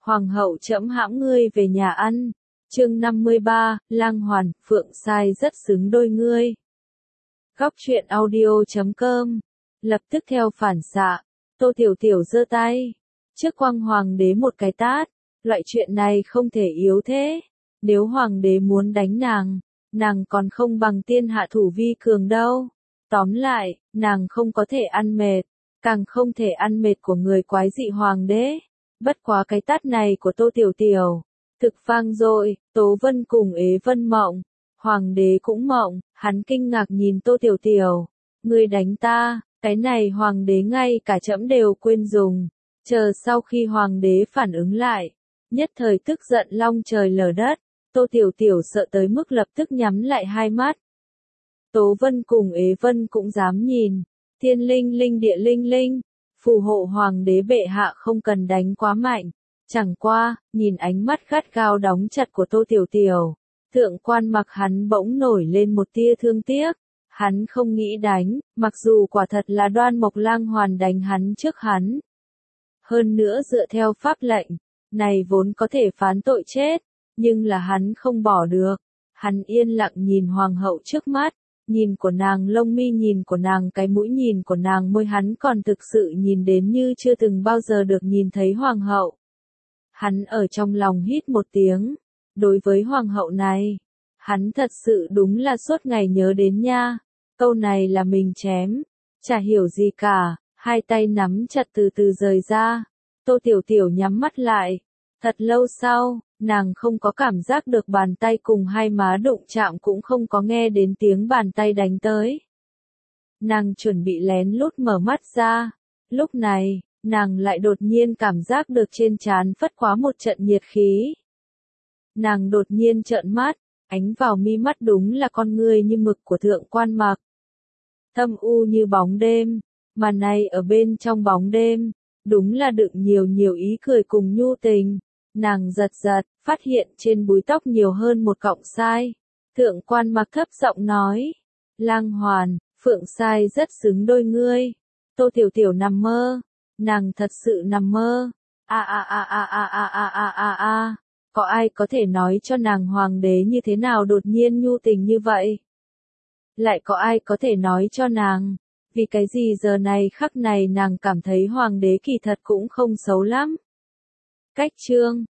Hoàng hậu trẫm hãm ngươi về nhà ăn. Chương 53, Lang Hoàn, Phượng Sai rất xứng đôi ngươi. Góc truyện audio.com. Lập tức theo phản xạ, Tô Tiểu Tiểu giơ tay, trước quăng hoàng đế một cái tát. Loại chuyện này không thể yếu thế. Nếu hoàng đế muốn đánh nàng còn không bằng tiên hạ thủ vi cường đâu. Tóm lại, nàng không có thể ăn mệt, càng không thể ăn mệt của người quái dị hoàng đế. Bất quá cái tát này của Tô Tiểu Tiểu thực vang dội. Tố Vân cùng Ế Vân mộng, hoàng đế cũng mộng, hắn kinh ngạc nhìn Tô Tiểu Tiểu. Ngươi đánh ta, cái này hoàng đế ngay cả trẫm đều quên dùng. Chờ sau khi hoàng đế phản ứng lại, nhất thời tức giận long trời lở đất. Tô Tiểu Tiểu sợ tới mức lập tức nhắm lại hai mắt. Tố Vân cùng Ế Vân cũng dám nhìn. Thiên linh linh địa linh linh, phù hộ hoàng đế bệ hạ không cần đánh quá mạnh. Chẳng qua, nhìn ánh mắt gắt gao đóng chặt của Tô Tiểu Tiểu, thượng quan Mặc hắn bỗng nổi lên một tia thương tiếc. Hắn không nghĩ đánh, mặc dù quả thật là Đoan Mộc Lang Hoàn đánh hắn trước hắn. Hơn nữa dựa theo pháp lệnh, này vốn có thể phán tội chết, nhưng là hắn không bỏ được. Hắn yên lặng nhìn hoàng hậu trước mắt, nhìn của nàng lông mi, nhìn của nàng cái mũi, nhìn của nàng môi, hắn còn thực sự nhìn đến như chưa từng bao giờ được nhìn thấy hoàng hậu. Hắn ở trong lòng hít một tiếng, đối với hoàng hậu này, hắn thật sự đúng là suốt ngày nhớ đến nha. Câu này là mình chém, chả hiểu gì cả, hai tay nắm chặt từ từ rời ra. Tô Tiểu Tiểu nhắm mắt lại, thật lâu sau, nàng không có cảm giác được bàn tay cùng hai má đụng chạm, cũng không có nghe đến tiếng bàn tay đánh tới. Nàng chuẩn bị lén lút mở mắt ra, lúc này, nàng lại đột nhiên cảm giác được trên trán phất quá một trận nhiệt khí. Nàng đột nhiên trợn mắt, ánh vào mi mắt đúng là con ngươi như mực của thượng quan Mặc. Thâm u như bóng đêm, mà này ở bên trong bóng đêm, đúng là đựng nhiều ý cười cùng nhu tình. Nàng giật giật, phát hiện trên búi tóc nhiều hơn một cọng sai. Thượng quan Mặc thấp giọng nói, Lang Hoàn, Phượng Sai rất xứng đôi ngươi. Tô Tiểu Tiểu nằm mơ, nàng thật sự nằm mơ. Có ai có thể nói cho nàng hoàng đế như thế nào đột nhiên nhu tình như vậy? Lại có ai có thể nói cho nàng, vì cái gì giờ này khắc này nàng cảm thấy hoàng đế kỳ thật cũng không xấu lắm? Cách chương